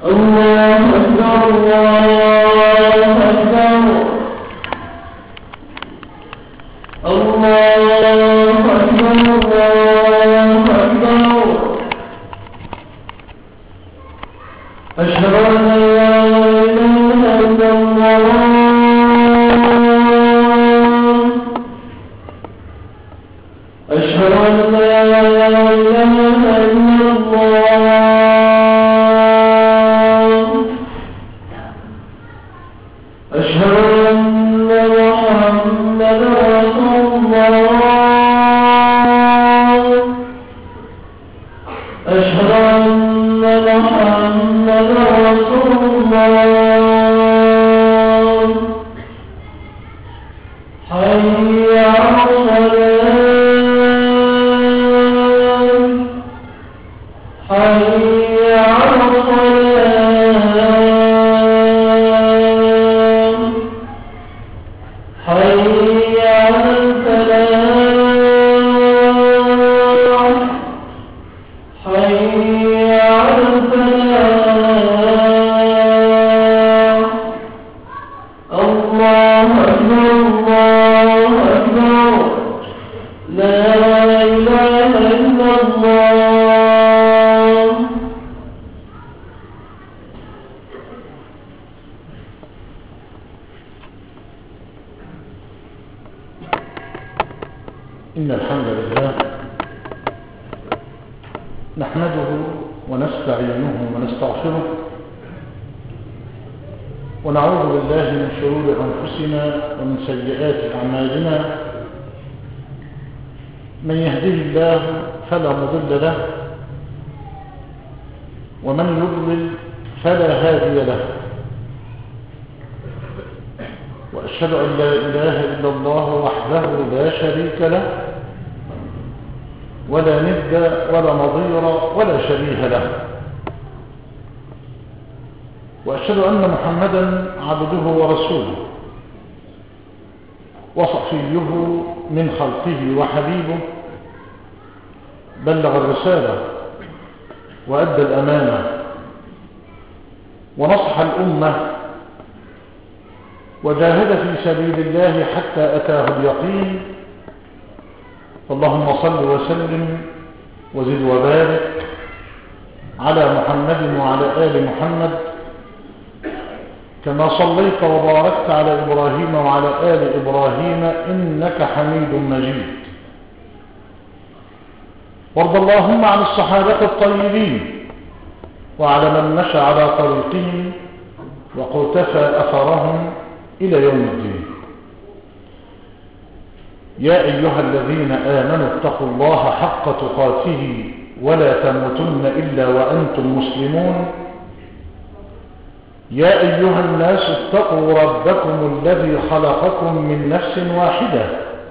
الله أكبر الله أكبر الله أكبر الله أكبر أشهد أن لا إله إلا الله أشهد أن لا إله إلا الله أشهد أن محمدا رسول الله أشهد أن محمدا رسول الله حي على الصلاة حي على الصلاة حي على الفلاح حي على الفلاح الله أكبر الله أكبر لا إله إلا الله. إن الحمد لله نحمده ونستعينه ونستغفره ونعوذ بالله من شرور أنفسنا ومن سيئات أعمالنا. من يهده الله فلا مضل له ومن يضلل فلا هادي له، وأشهد أن لا إله إلا الله وحده لا شريك له ولا ند ولا نظير ولا شبيه له، وأشهد أن محمدا عبده ورسوله وصفيه من خلقه وحبيبه، بلغ الرسالة وأدى الأمانة ونصح الأمة وجاهد في سبيل الله حتى أتاه اليقين. اللهم صل وسلم وزد وبارك على محمد وعلى آل محمد كما صليت وباركت على إبراهيم وعلى آل إبراهيم إنك حميد مجيد. وارض اللهم عن الصحابة الطيبين وعلى من مشى على طريقهم وقتفى أثرهم إلى يوم الدين. يا أيها الذين آمنوا اتقوا الله حق تقاته ولا تموتن إلا وأنتم مسلمون. يا أيها الناس اتقوا ربكم الذي خلقكم من نفس واحدة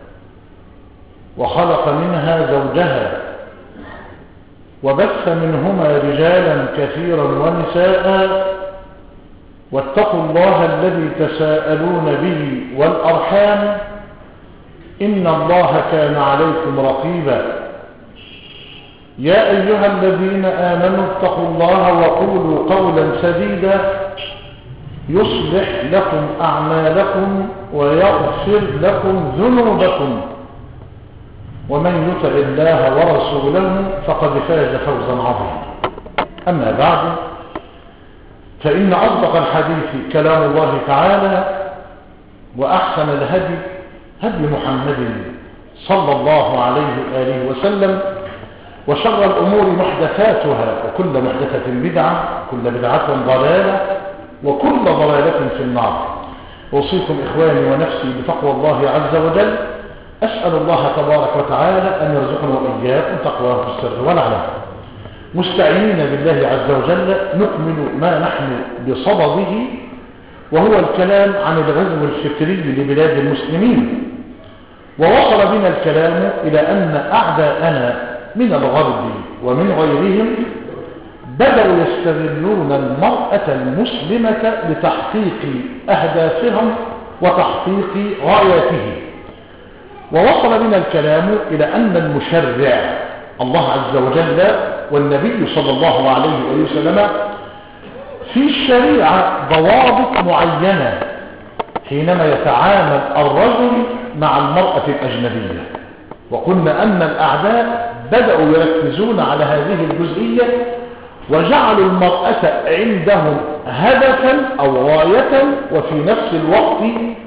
وخلق منها زوجها وبث منهما رجالا كثيرا ونساء، واتقوا الله الذي تساءلون به والأرحام إن الله كان عليكم رقيبا. يا أيها الذين آمنوا اتقوا الله وقولوا قولا سديدا يصلح لكم أعمالكم ويغفر لكم ذنوبكم، ومن يطع الله ورسوله فقد فاز فوزا عظيما. أما بعد، فإن أصدق الحديث كلام الله تعالى، وأحسن الهدي هدي محمد صلى الله عليه وآله وسلم، وشر الأمور محدثاتها وكل محدثة بدعة وكل بدعة ضلالة وكل ضلالة في النار. أوصيكم إخواني ونفسي بتقوى الله عز وجل. أسأل الله تبارك وتعالى أن يرزقنا وإياكم تقواه في السر والعلن. مستعينين بالله عز وجل نكمل ما نحن بصدده، وهو الكلام عن الغزو الفكري لبلاد المسلمين. ووصل بنا الكلام إلى أن أعداءنا من الغرب ومن غيرهم بدأوا يستغلون المرأة المسلمة لتحقيق أهدافهم وتحقيق غاياتهم. ووصل بنا الكلام إلى أن المشرع الله عز وجل والنبي صلى الله عليه وسلم في الشريعة ضوابط معينة حينما يتعامل الرجل مع المرأة الأجنبية، وقلنا أن الأعداء بدأوا يركزون على هذه الجزئية وجعلوا المرأة عندهم هدفا أو غاية وفي نفس الوقت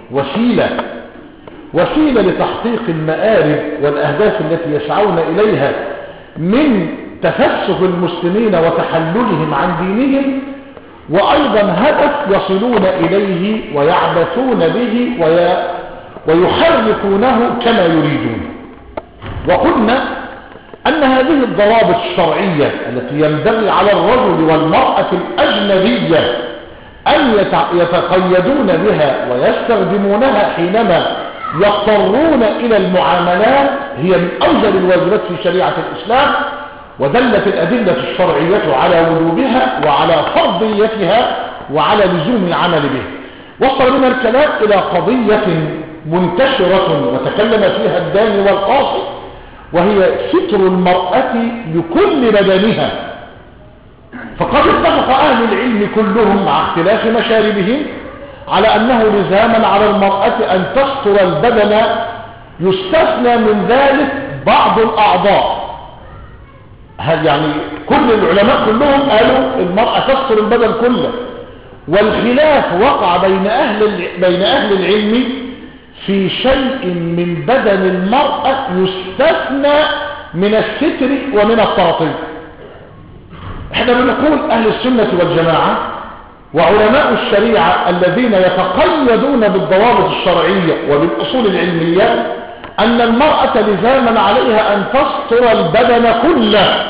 وسيلة لتحقيق المآرب والأهداف التي يسعون إليها من تفسخ المسلمين وتحللهم عن دينهم، وأيضا هدف يصلون إليه ويعبثون به ويحركونه كما يريدون. وقلنا أن هذه الضوابط الشرعية التي ينبغي على الرجل والمرأة الأجنبية أن يتقيدون بها ويستخدمونها حينما يضطرون إلى المعاملات هي من أوجب الواجبات في شريعة الإسلام، ودلت الأدلة الشرعية على وجوبها وعلى فرضيتها وعلى لزوم العمل به. وصل بنا الكلام إلى قضية منتشرة وتكلم فيها الداني والقاصي، وهي ستر المرأة لكل بدنها. فقد اتفق أهل العلم كلهم مع اختلاف مشاربهم على أنه لزاما على المرأة أن تستر البدن، يستثنى من ذلك بعض الأعضاء. يعني كل العلماء كلهم قالوا المرأة تستر البدن كله، والخلاف وقع بين أهل العلم في شيء من بدن المرأة يستثنى من الستر ومن التغطية. احنا بنقول أهل السنة والجماعة وعلماء الشريعة الذين يتقيدون بالضوابط الشرعية وبالأصول العلمية أن المرأة لزاما عليها أن تستر البدن كله،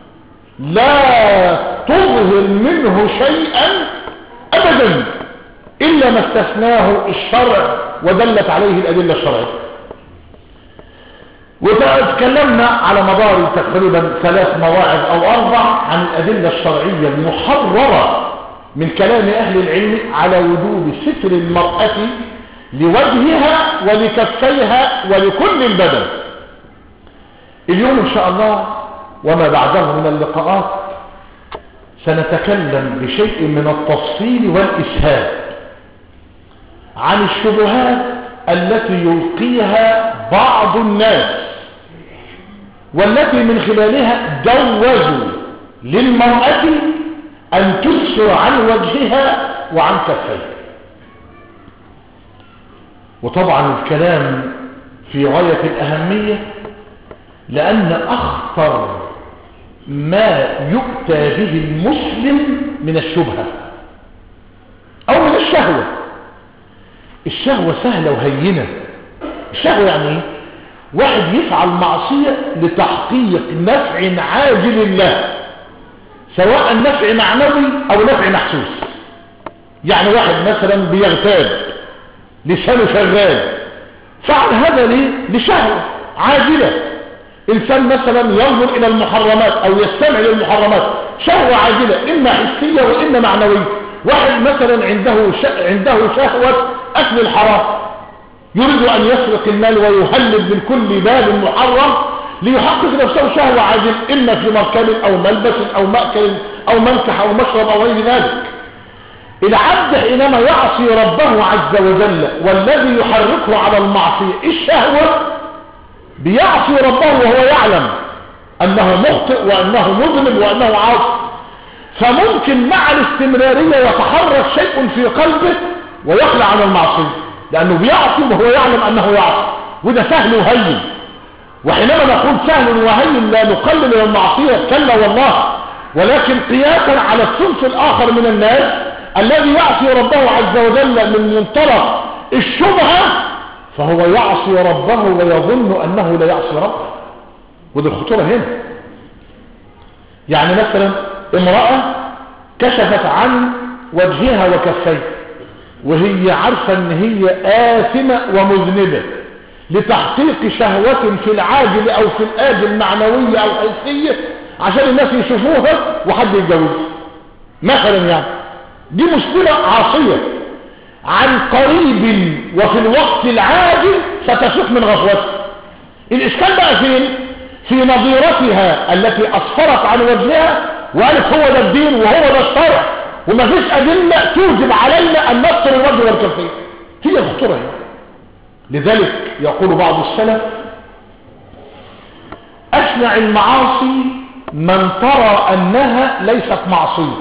لا تظهر منه شيئا أبدا إلا ما استثناه الشرع ودلت عليه الأدلة الشرعية. وتكلمنا على مدار تقريبا 3 مواعظ أو 4 عن الأدلة الشرعية المحررة من كلام أهل العلم على وجوب ستر المرأة لوجهها ولكفيها ولكل البدن. اليوم إن شاء الله وما بعده من اللقاءات سنتكلم بشيء من التفصيل والإسهاب عن الشبهات التي يلقيها بعض الناس، والتي من خلالها جوزوا للمرأة أن تكسر عن وجهها وعن كفيها. وطبعا الكلام في غاية الأهمية، لأن أخطر ما يؤتى به المسلم من الشبهة أو من الشهوة. الشهوة سهلة وهينة. الشهوة يعني ايه؟ واحد يفعل معصية لتحقيق نفع عاجل له، سواء نفع معنوي أو نفع محسوس. يعني واحد مثلا بيغتاب، لسانه شغال، فعل هذا ليه؟ لشهوة عاجلة. إنسان مثلا ينظر إلى المحرمات أو يستمع للمحرمات، شهوة عاجلة إما حسية وإما معنوية. واحد مثلا عنده شهوة أكل الحرام، يريد أن يسرق المال ويهلب من كل باب محرم ليحقق نفسه شهوة عاجلة، إما في مركب أو ملبس أو مأكل أو منكح أو مشرب أو غير ذلك. العبد حينما يعصي ربه عز وجل والذي يحركه على المعصية الشهوة، بيعصي ربه وهو يعلم أنه مخطئ وأنه مذنب وأنه عاصي، فممكن مع الاستمرارية يتحرك شيء في قلبه ويخلع عن المعصية، لأنه بيعصي وهو يعلم أنه يعصي، وده سهل وهين. وحينما نقول سهل وهين لا نقلل المعصية، كلا والله، ولكن قياسا على الصنف الآخر من الناس الذي يعصي ربه عز وجل من منطلق الشبهة، فهو يعصي ربه ويظن أنه لا يعصي ربه. وده الخطورة هنا. يعني مثلا امرأة كشفت عن وجهها وكفيها وهي عارفة ان هي آثمة ومذنبة لتحقيق شهوة في العاجل او في الآجل معنوية او حسية عشان الناس يشوفوها وحد يتجوز مثلا. يعني دي مسلمة عاصية عن قريب وفي الوقت العاجل ستفيق من غفوتها. الإشكال بقى فين؟ في نظيرتها التي أصفرت عن وجهها وقالت هو ده الدين وهو ده الشرع وما فيش أدلة توجب علينا أن نستر الوجه والكفين. هي الخطورة هي. لذلك يقول بعض السلف: أشنع المعاصي من ترى أنها ليست معصية،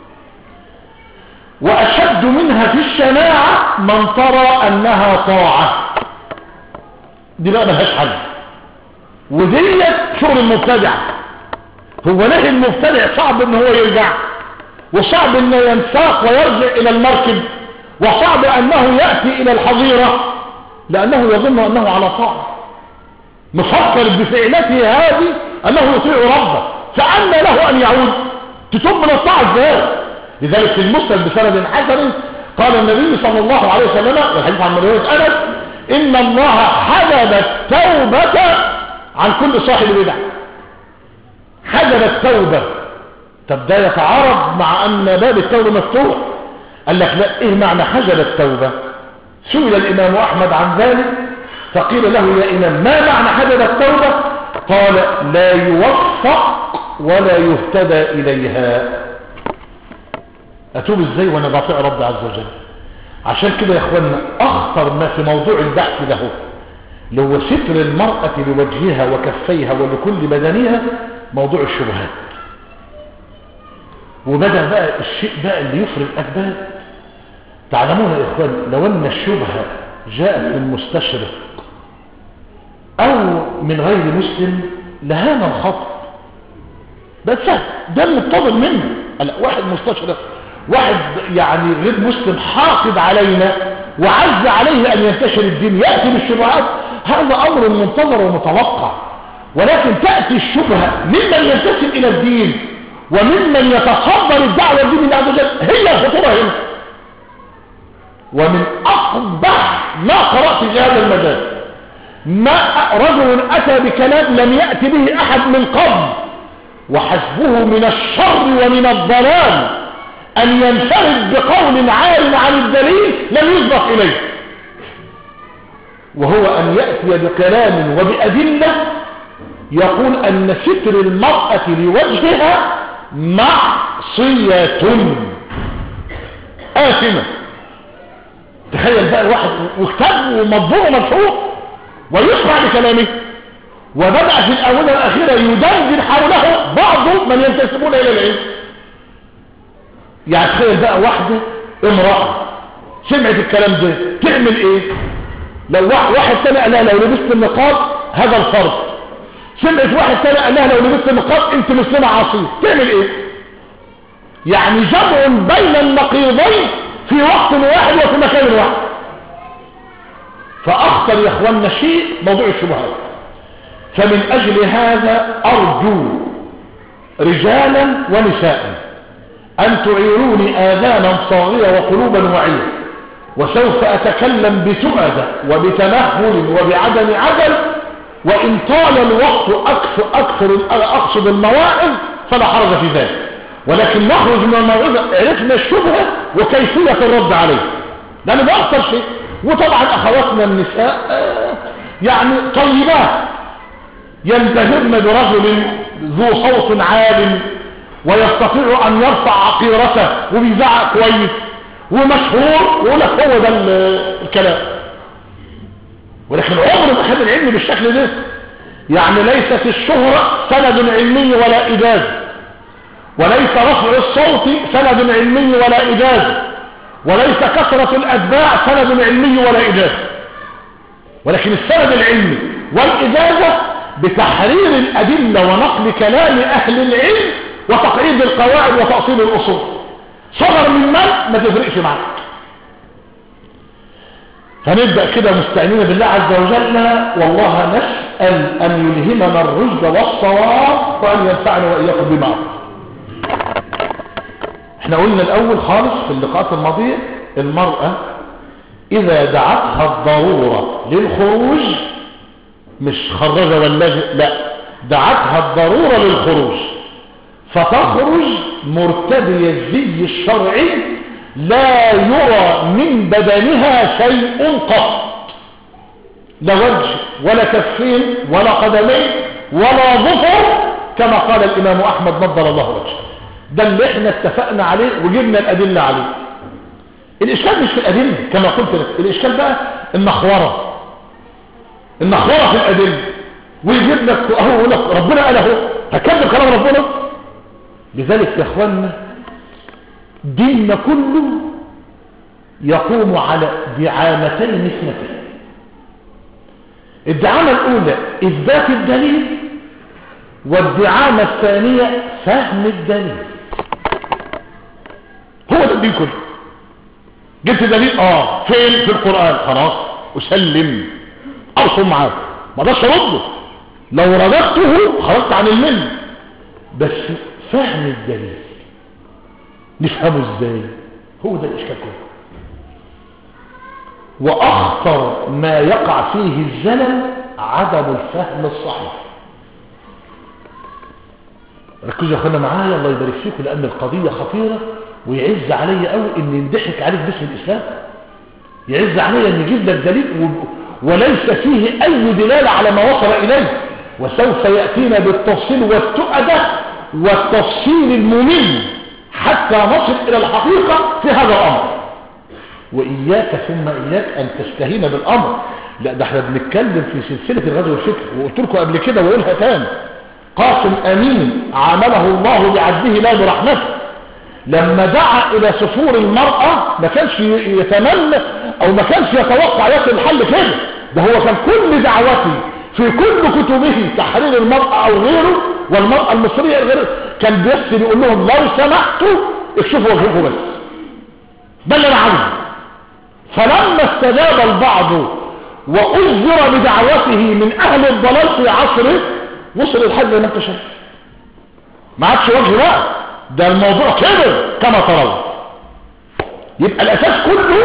وأشد منها في الشناعة من ترى أنها طاعة. دي بقى ملهاش حل، ودي شغل المبتدع. هو نهي المبتدع صعب ان هو يرجع، وصعب انه ينساق ويرجع الى المركب، وصعب انه يأتي الى الحظيرة، لانه يظن انه على طاعة، مفكر بفعلته هذه انه يطيع ربه، فأنى له ان يعود تتوب من الطاعة ازاي؟ لذلك في المسند بسند حسن قال النبي صلى الله عليه وسلم والحديث عن رواية أنس: إن الله حجب التوبة عن كل صاحب بدعة. حجب التوبة. طب ده يتعارض مع أن باب التوبة مفتوح. قال لك لا، إيه معنى حجب التوبة؟ سئل الإمام أحمد عن ذلك فقيل له: يا إمام، ما معنى حجب التوبة؟ قال: لا يوفق ولا يهتدى إليها. أتوب إزاي وأنا بطيع رب عز وجل؟ عشان كده يا اخوانا اخطر ما في موضوع البحث ده اللي هو ستر المرأة لوجهها وكفيها ولكل بدنها موضوع الشبهات. وبدأ بقى الشيء بقى اللي يفرق الأسباب. تعلمون يا اخوان، لو ان الشبهة جاءت من مستشرق او من غير مسلم لهان الخطأ. ده سهل، ده المطلب منه. واحد مستشرق، واحد يعني غير مسلم حاقد علينا وعز عليه أن ينتشر الدين، يأتي بالشبهات، هذا أمر منتظر ومتوقع. ولكن تأتي الشبهة ممن ينتسب إلى الدين وممن يتصدر الدعوة الدين الله عز وجل، هي الخطورة هنا. ومن أقبح ما قرأت في هذا المجال ما رجل أتى بكلام لم يأتي به أحد من قبل، وحسبه من الشر ومن الضلال أن ينفرد بقول عار عن الدليل لم يسبق إليه، وهو أن يأتي بكلام وبأدلة يقول أن ستر المرأة لوجهها معصية آثمة. تخيل بقى واحد وكتاب ومطبوع ومشهور ويسمع بكلامه، وبدأ في الآونة الأخيرة يدندن حوله بعض من ينتسبون إلى العلم. يعني تخيل بقى واحدة امرأة سمعت الكلام ده تعمل ايه؟ لو واحد تاني قال لها لو لبست النقاب هذا الفرض، سمعت واحد تاني قال لها لو لبست النقاب انت مسلمة عاصية، تعمل ايه؟ يعني جمع بين النقيضين في وقت واحد وفي مكان واحد. فاخطر يا اخواننا شيء موضوع الشبهات. فمن اجل هذا ارجو رجالا ونساء أن تعيروني آذانا صاغية وقلوبا واعية، وسوف أتكلم بتؤدة وبتمهل وبعدم عجل، وإن طال الوقت أقصد المواعظ فلا حرج في ذلك، ولكن نخرج من الموعظة عرفنا الشبهة وكيفية الرد عليه، لأن ده أكثر شيء. وطبعا أخواتنا النساء يعني طيبات ينتهبن برجل ذو صوت عال ويستطيع ان يرفع عقيرته وبيزعق كويس ومشهور ويقول لك هو ده الكلام. ولكن عمر ما خد العلم بالشكل ده. يعني ليست الشهرة سند علمي ولا إجاز، وليس رفع الصوت سند علمي ولا إجاز، وليس كثرة الأتباع سند علمي ولا إجاز، ولكن السند العلمي والإجازة بتحرير الأدلة ونقل كلام أهل العلم وتقعيد القواعد وتأصيل الأصول. صدر من ما تفرقش معك. هنبدأ كده مستعينين بالله عز وجل، والله نسأل أن يلهمنا الرشد والصواب وأن ينفعنا وإياكم بما. احنا قلنا الأول خالص في اللقاءات الماضية المرأة إذا دعتها الضرورة للخروج، مش خرج ولا لا، دعتها الضرورة للخروج، فتخرج مرتدية الزي الشرعي لا يرى من بدنها شيء قط، لا وجه ولا كفين ولا قدمين ولا ظفر، كما قال الإمام أحمد نضر الله وجهه. ده اللي احنا اتفقنا عليه وجبنا الأدلة عليه. الإشكال مش في الأدلة كما قلت لك، الإشكال بقى النخورة في الأدلة، ويجيب لك اهو يقول لك ربنا قال اهو، هكذب كلام ربنا. لذلك يا اخوانا ديننا كله يقوم على دعامتين اثنتين. الدعامة الأولى إثبات الدليل، والدعامة الثانية فهم الدليل. هو ده الدين كله. جبت دليل فين؟ في القرآن، خلاص أسلم أرسم معاه، ما ده شرطه، لو رددته خرجت عن المل. بس فهم الدليل نفهمه ازاي، هو ده الإشكال كله. وأخطر ما يقع فيه الزلل عدم الفهم الصحيح. ركزوا يا اخوانا معايا الله يبارك فيكم، لأن القضية خطيرة، ويعز علي قوي ان يندحك عليك باسم الإسلام، يعز علي ان يجيب لك دليل وليس فيه أي دلالة على ما وصل إليه، وسوف يأتينا بالتفصيل والتؤدة والتفصيل الممل حتى نصل إلى الحقيقة في هذا الأمر. وإياك ثم إياك أن تستهين بالأمر، لا ده احنا بنتكلم في سلسلة الغزو والفكر، وقلت لكم قبل كده وقولها تاني، قاسم أمين عامله الله بعدله لا برحمته، لما دعا إلى سفور المرأة ما كانش يتمنى أو ما كانش يتوقع يصل الحل كده، ده هو كان كل دعوته في كل كتبه تحرير المرأة أو غيره، والمرأة المصرية غيره، كان بيسر يقول لهم لو سمحتوا اكشفوا وجهكم بس، ده اللي أنا عايزه. فلما استجاب البعض وأذر بدعوته من أهل الضلال في عصره، وصل الحد ما انت شايف، ما عادش وجه بقى، ده الموضوع كبر كما ترون. يبقى الأساس كله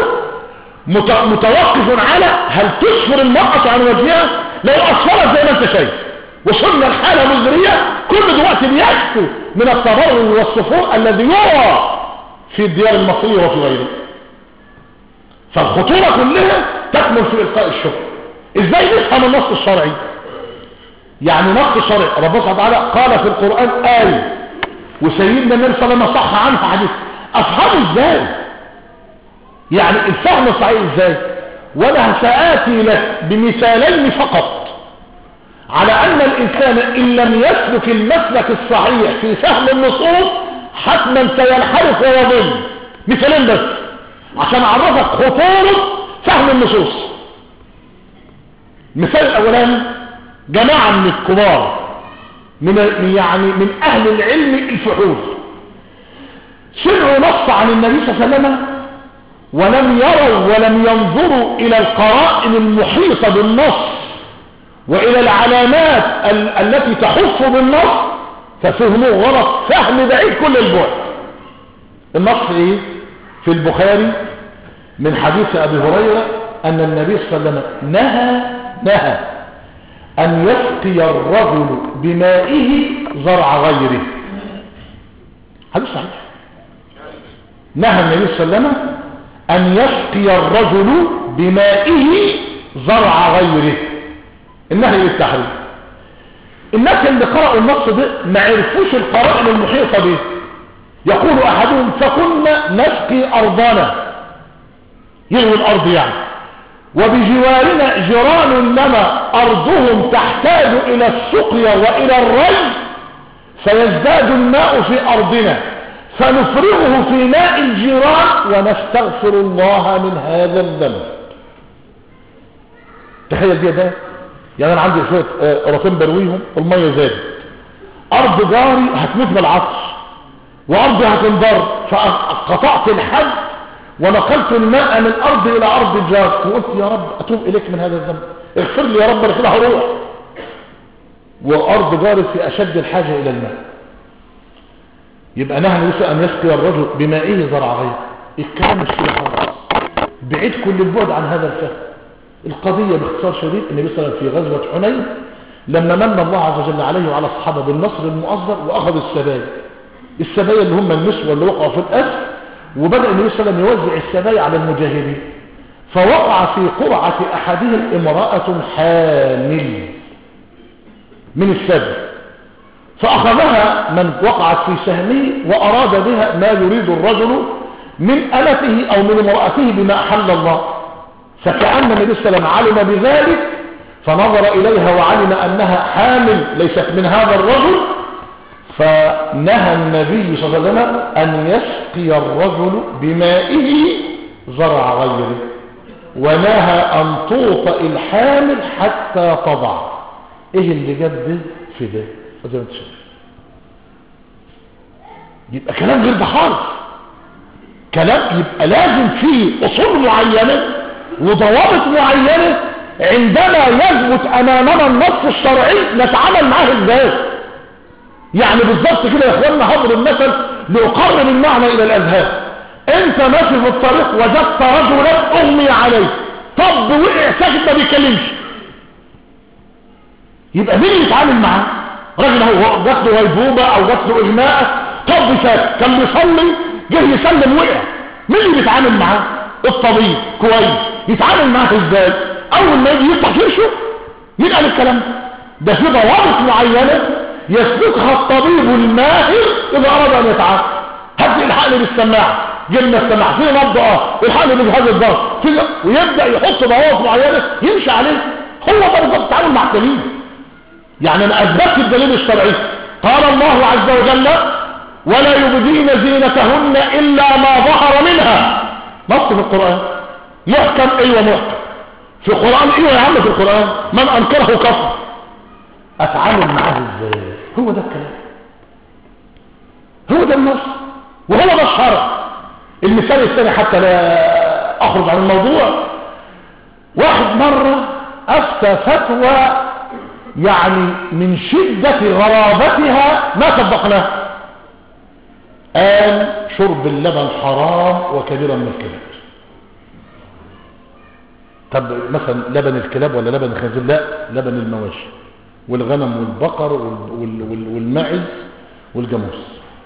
متوقف على هل تسفر المرأة عن وجهها. لو أسفرت زي ما انت شايف وصلنا الحالة مزدرية، كل دلوقتي بيشكو من التضرر والصفور الذي يرى في الديار المصرية وفي غيره. فالخطورة كلها تكمن في إلقاء الشبهة. ازاي نفهم النص الشرعي؟ يعني نص الشرعي ربنا سبحانه وتعالى قال في القرآن آية، وسيدنا النبي صلى الله عليه وسلم صح عنه حديث، أفهمه ازاي؟ يعني الفهم الصحيح ازاي؟ وانا سآتي لك بمثالين فقط على ان الانسان ان لم يسلك المسلك الصحيح في فهم النصوص حتما سينحرف ويضل. مثالين بس عشان اعرفك خطورة فهم النصوص. المثال الاولاني، جماعة من الكبار من اهل العلم الفحول سمعوا نص عن النبي صلى الله عليه وسلم ولم يروا ولم ينظروا الى القرائن المحيطة بالنص والى العلامات التي تحف بالنص، ففهموه غلط فهم بعيد كل البعد. النص ايه؟ في البخاري من حديث ابي هريرة ان النبي صلى الله عليه وسلم نهى ان يسقي الرجل بمائه زرع غيره. حديث صحيح. نهى النبي صلى الله عليه وسلم أن يسقي الرجل بمائه زرع غيره. النهي للتحريم. الناس اللي قرأوا النص ده ما عرفوش القرائن المحيطة به. يقول أحدهم فكنا نسقي أرضنا، يروي الأرض يعني، وبجوارنا جيران لنا أرضهم تحتاج إلى السقيا وإلى الري، فيزداد الماء في أرضنا فنفرغه في ماء الجيران ونستغفر الله من هذا الذنب. تخيل دي ده، يعني انا عندي شويه قراطين برويهم، الميه زادت، ارض جاري هتموت بالعطش وارضي هتنضر، فقطعت الحد ونقلت الماء من ارض الى ارض الجار، وقلت يا رب اتوب اليك من هذا الذنب، اغفر لي يا رب انا كده هروح، وارض جاري في اشد الحاجه الى الماء. يبقى نهى النبي أن يسقي الرجل بمائه زرع غيره. الكلام مش كده خالص، بعيد كل البعد عن هذا الفهم. القضية باختصار شديد، النبي صلى الله عليه وسلم في غزوة حنين لما من الله عز وجل عليه وعلى الصحابة بالنصر المؤزر وأخذ السبايا اللي هم النسوة اللي وقعوا في الأسر، وبدأ النبي صلى الله عليه وسلم يوزع السبايا على المجاهدين، فوقع في قرعة أحدهم امرأة حامل من السبي، فأخذها من وقعت في سهمه وأراد بها ما يريد الرجل من ألته أو من امرأته بما أحل الله. فكأن النبي صلى الله عليه وسلم علم بذلك فنظر إليها وعلم أنها حامل ليست من هذا الرجل، فنهى النبي صلى الله عليه وسلم أن يسقي الرجل بمائه زرع غيره، ونهى أن توطأ الحامل حتى تضع. إيه اللي جاب ده في ده؟ زي ما انت شايف، يبقى كلام غير ده خالص. كلام يبقى لازم فيه أصول معينة وضوابط معينة عندما يثبت أمامنا النص الشرعي نتعامل معاه ازاي. يعني بالظبط كده يا اخوانا، هضرب مثل لأقرب المعنى إلى الأذهان. أنت ماشي في الطريق وجدت رجلا أغمي عليه، طب وقع ساكت ما بيتكلمش، يبقى مين اللي يتعامل معاه؟ راجل هو جات له غيبوبة أو جات له إغماء، طب ساكت كان بيصلي جه يسلم وقع، مين اللي بيتعامل معاه؟ الطبيب. كويس، يتعامل معاه ازاي؟ اول ما يجي يفتح كرشه مين قال الكلام ده؟ في ضوابط معينه يسلكها الطبيب الماهر اذا اراد ان يتعامل. هات الحقني بالسماعه، جبنا السماعه في نبض الحقني بجهاز الضغط ويبدا يحط ضوابط معينه يمشي عليه. هو ده بالظبط التعامل مع الدليل. يعني انا اثبتت الدليل الشرعي، قال الله عز وجل ولا يبدين زينتهن إلا ما ظهر منها. نص في القرآن محكم، ايوه محكم في القرآن، ايوه يا عم في القرآن، من انكره كفر. اتعامل معاه ازاي؟ هو ده الكلام، هو ده النص، وهو ده الشرع. المثال الثاني حتى لا اخرج عن الموضوع، واحد مرة افتى فتوى يعني من شدة غرابتها ما صدقناها، قال شرب اللبن حرام وكبيرا من الكبائر. طب مثلا لبن الكلاب ولا لبن الخنزير؟ لا، لبن المواشي والغنم والبقر والماعز والجاموس.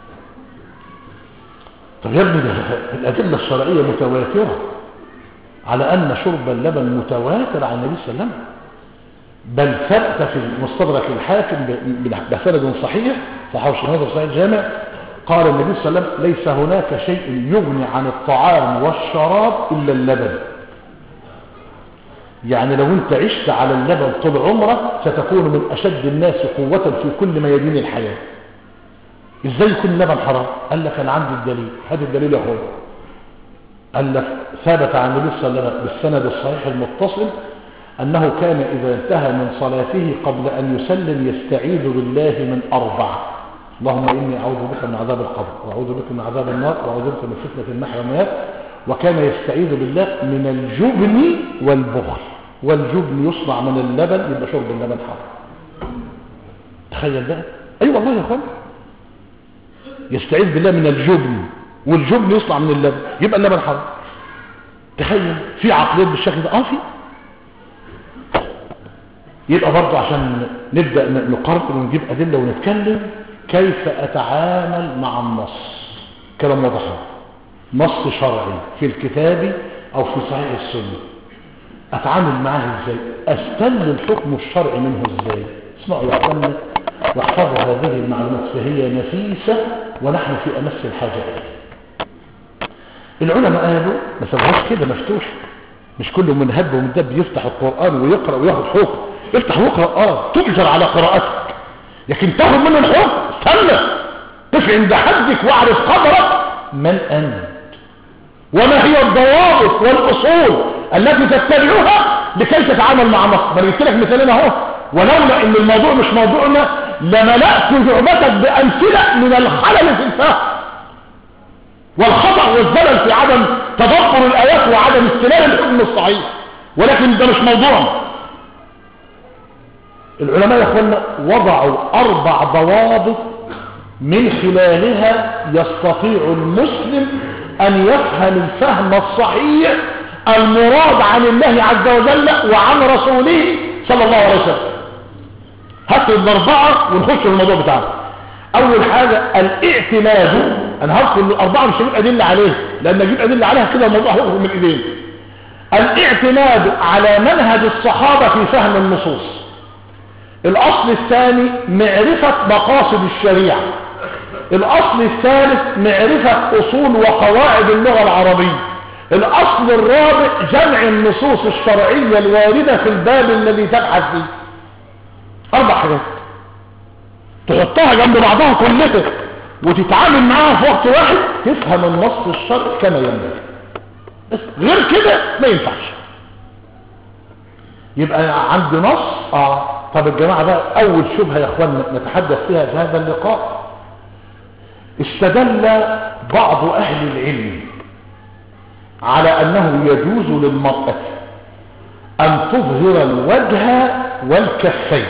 طب يا ابني ده الأدلة الشرعية متواترة على أن شرب اللبن متواتر عن النبي صلى الله عليه وسلم، بل ثبت في مستدرك الحاكم بسند صحيح صحيح هذا صحيح الجامع، قال النبي صلى الله عليه وسلم ليس هناك شيء يغني عن الطعام والشراب إلا اللبن. يعني لو انت عشت على اللبن طول عمرك ستكون من أشد الناس قوة في كل ميادين الحياة. ازاي يكون اللبن حرام؟ قال لك انا عندي الدليل. هذا الدليل يا اخويا، قال لك ثبت عن النبي صلى الله عليه وسلم بالسند الصحيح المتصل أنه كان إذا انتهى من صلاته قبل أن يسلم يستعيذ بالله من 4: اللهم إني أعوذ بك من عذاب القبر، وأعوذ بك من عذاب النار، وأعوذ بك من فتنة المحيا والممات. وكان يستعيذ بالله من الجبن والبخل، والجبن يصنع من اللبن، يبقى شرب اللبن حرام. تخيل بقى، أي والله يا أخوان، يستعيذ بالله من الجبن، والجبن يصنع من اللبن، يبقى اللبن حرام. تخيل في عقليات بالشكل ده. في يبقى برضه عشان نبدأ نقرر ونجيب أدلة ونتكلم كيف أتعامل مع النص. كلام واضح، نص شرعي في الكتاب أو في صحيح السنة، أتعامل معاه إزاي؟ أستل الحكم الشرعي منه إزاي؟ اسمعوا يا أخوانا واحفظوا هذه المعلومات فهي نفيسة ونحن في أمس الحاجة إليها. العلماء قالوا ما سابوهاش كده مفتوح، مش كل من هب ومن دب يفتح القرآن ويقرأ وياخد حكم. افتح واقرأ، تؤجر على قراءتك، لكن تاخد منه الحكم استنى، قف عند حدك واعرف قدرك من أنت وما هي الضوابط والأصول التي تتبعها لكي تتعامل مع نص. ما قلت لك مثالنا اهو، ولولا ان الموضوع مش موضوعنا لملأت جعبتك بأمثلة من الخلل في الفهم والخطأ والزلل في عدم تدبر الآيات وعدم استلال الحكم الصحيح، ولكن ده مش موضوعنا. العلماء يا اخوانا وضعوا 4 ضوابط من خلالها يستطيع المسلم ان يفهم الفهم الصحيح المراد عن الله عز وجل وعن رسوله صلى الله عليه وسلم. هات ال4 ونخش في الموضوع بتاعنا. اول حاجة الاعتماد. انا هذكر ال4 مش هجيب ادله عليه، لان اجيب ادله عليها كده الموضوع هيخرج من ايدين. الاعتماد على منهج الصحابة في فهم النصوص، الأصل الثاني معرفة مقاصد الشريعة. الأصل الثالث معرفة أصول وقواعد اللغة العربية. الأصل الرابع جمع النصوص الشرعية الواردة في الباب الذي تبحث فيه. 4 حاجات تحطها جنب بعضها كلها وتتعامل معاها في وقت واحد تفهم النص الشرعي كما ينبغي. بس غير كده ما ينفعش. يبقى عندي نص. طب الجماعة بقى أول شبهة يا أخوان نتحدث فيها في هذا اللقاء. استدل بعض أهل العلم على أنه يجوز للمرأة أن تظهر الوجه والكفين.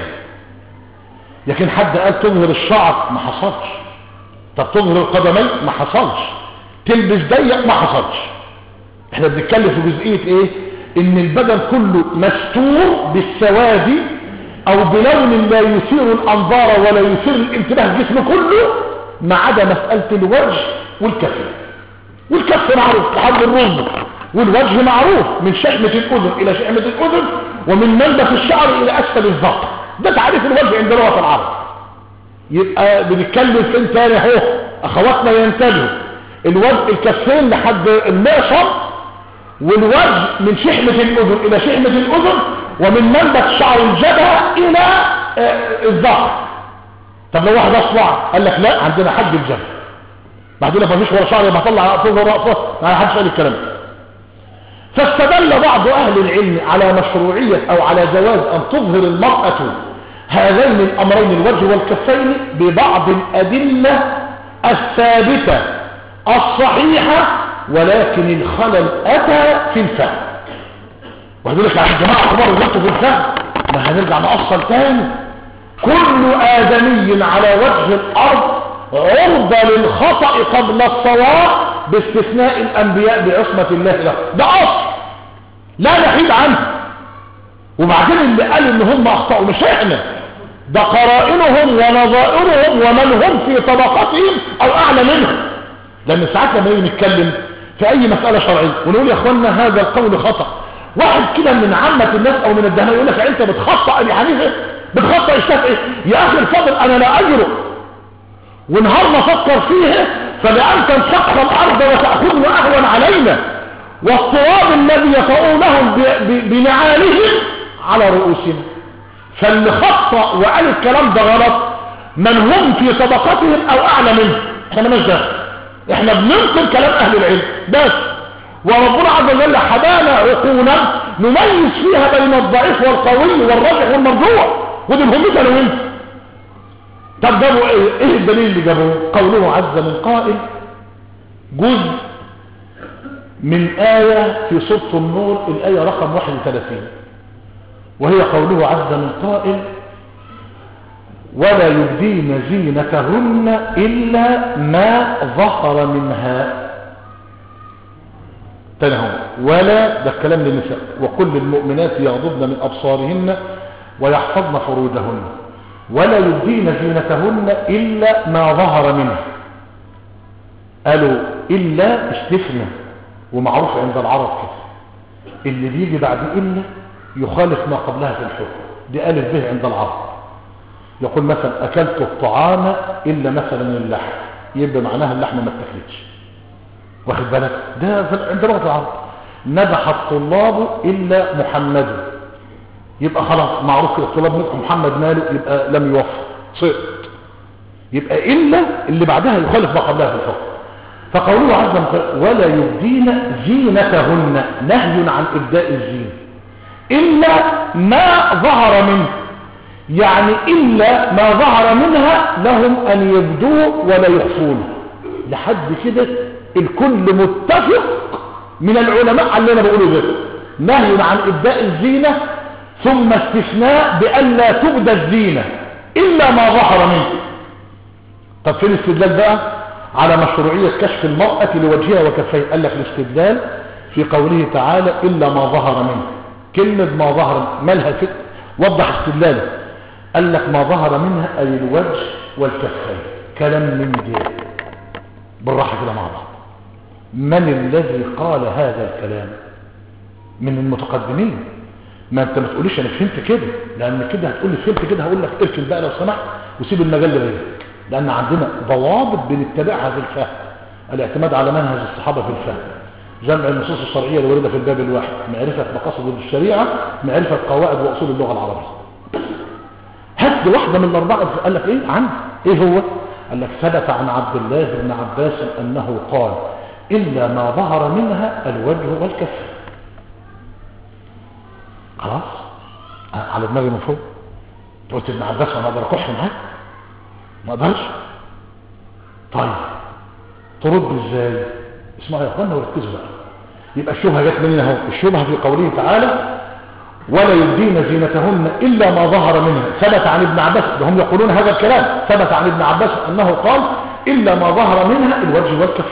لكن حد قال تظهر الشعر، ما حصلش. طب تظهر القدمين، ما حصلش. تلبس ضيق، ما حصلش. احنا بنتكلم في جزئية ايه؟ ان البدن كله مستور بالسواد او بلون لا يثير الانظار ولا يثير الانتباه الجسم كله ما عدا مسألة الوجه والكف. والكف معروف لحد الرز، والوجه معروف من شحمة الأذن إلى شحمة الأذن ومن منبت الشعر إلى أسفل الظهر. ده تعريف الوجه عند لغة العرب. يبقى بنتكلم فين تاني اهو أخواتنا ينتبهوا. الوجه الكفين لحد المعصم، والوجه من شحمة الأذن إلى شحمة الأذن ومن منبت شعر الجبهة إلى الظهر. طب لو واحد أصلع قال لك لا عندنا حد الجبهة، بعدين ما فيش ولا شعر يبقى طلع فوق رأسه، ما حدش قال الكلام ده. فاستدل بعض أهل العلم على مشروعية أو على جواز أن تظهر المرأة هذين الأمرين الوجه والكفين ببعض الأدلة الثابتة الصحيحة، ولكن الخلل أتى في الفهم. وهدول لك يا جماعة كبار غلطوا في الفهم، ما هنرجع نأصل تاني. كل آدمي على وجه الأرض عرضة للخطأ قبل الصواب باستثناء الأنبياء بعصمة الله له. ده أصل لا نحيد عنه. وبعدين اللي قال إن هم أخطأوا مش إحنا، ده قرائنهم ونظائرهم ومن هم في طبقتهم أو أعلى منهم. لأن ساعات لما نيجي نتكلم في أي مسألة شرعية ونقول يا أخوانا هذا القول خطأ، واحد كده من عامة الناس أو من الدهنة يقول لك أنت بتخطأ أبي حنيفة، بتخطأ الشافعي. يا أخي الفضل أنا لا أجرؤ ونهار ما فكر فيها فلأن تنشق الأرض وتأخذه أهون علينا، والتراب الذي يطؤونهم بنعالهم على رؤوسنا. فاللي خطأ وقال الكلام ده غلط من هم في طبقتهم أو أعلى منهم. احنا مالناش دخل، احنا بننقل كلام أهل العلم بس. وربنا عز وجل حدانا عقولا نميز فيها بين الضعيف والقوي والراجح والمرجوع، ودي مهمتنا لو انت. طب جابوا ايه الدليل اللي جابوه؟ قوله عز من قائل جزء من آية في سورة النور، الآية رقم 31، وهي قوله عز من قائل ولا يبدين زينتهن إلا ما ظهر منها. تنهوا ولا ده الكلام للنساء، وكل المؤمنات يغضضن من أبصارهن ويحفظن فروجهن ولا يبدين زينتهن إلا ما ظهر منها. قالوا إلا استثناء ومعروف عند العرب كده، اللي بيجي بعد إلا يخالف ما قبلها في الحكم. دي ألف به عند العرب. يقول مثلا أكلت الطعام إلا مثلا اللحم، يبقى معناها اللحم ما اتاكلتش. واخد بالك؟ ده عند لغة العرب. نجح الطلاب إلا محمد، يبقى خلاص معروف كده الطلاب منكم محمد ماله، يبقى لم يوفق صيت. يبقى إلا اللي بعدها يخالف ما قبلها في الحكم. فقوله عز وجل ولا يبدين زينتهن، نهي عن إبداء الزين إلا ما ظهر منه، يعني إلا ما ظهر منها لهم أن يبدوه ولا يخفونه. لحد كده الكل متفق من العلماء على اللي أنا بقوله ده. نهي عن إبداء الزينة ثم استثناء بأن لا تبدى الزينة إلا ما ظهر منه. طب فين الاستدلال بقى على مشروعية كشف المرأة لوجهها وكفيها؟ قال لك الاستدلال في قوله تعالى إلا ما ظهر منه. كلمة ما ظهر مالها فكر، وضح استدلاله. قال لك ما ظهر منها أي الوجه والكفين. كلام من دي بالراحة كده مع بعض. من الذي قال هذا الكلام؟ من المتقدمين. ما انت ما تقوليش انا فهمت كده، لان كده هتقول لي فهمت كده هقول لك اركن بقى لو سمحت وسيب المجال لغيرك، لان عندنا ضوابط بنتبعها في الفهم. الاعتماد على منهج الصحابه في الفهم، جمع النصوص الشرعيه الوارده في الباب الواحد، معرفه مقاصد الشريعه، معرفه قواعد واصول اللغه العربيه. هات لي واحده من الاربعه. قال لك ايه عندي ايه هو؟ قال لك ثبت عن عبد الله بن عباس انه قال الا ما ظهر منها الوجه والكف. خلاص على دماغي من فوق. قلت ابن عباس وانا اقدر اكح معاك؟ ما اقدرش. طيب ترد ازاي؟ اسمعوا يا اخوانا وركزوا بقى. يبقى الشبهه جت منين اهو؟ الشبهه في قوله تعالى ولا يبدين زينتهن الا ما ظهر منها. ثبت عن ابن عباس، هم يقولون هذا الكلام، ثبت عن ابن عباس انه قال الا ما ظهر منها الوجه والكف.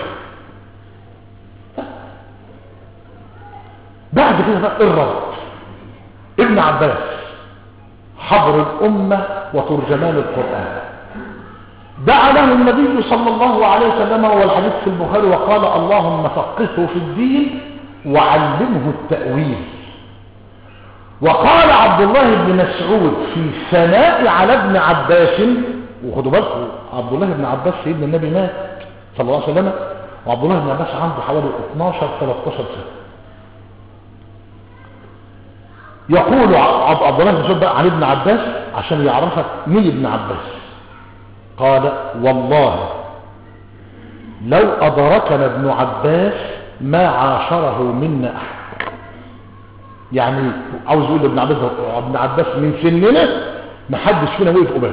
بعد كده بقى الرد. ابن عباس حبر الامه وترجمان القران، دعا له النبي صلى الله عليه وسلم والحديث في البخاري وقال اللهم فقهه في الدين وعلمه التأويل. وقال عبد الله بن مسعود في ثناء على ابن عباس، وخدوا بالكم عبد الله بن عباس سيدنا النبي مات صلى الله عليه وسلم وعبد الله بن عباس عنده حوالي 12-13 سنة. يقول عبد الله بن مسعود بقى عن ابن عباس عشان يعرفك مين ابن عباس، قال والله لو أدركنا ابن عباس ما عاشره منا أحد. يعني عاوز يقول ابن عباس من سننا ما حدش فينا وقف قباله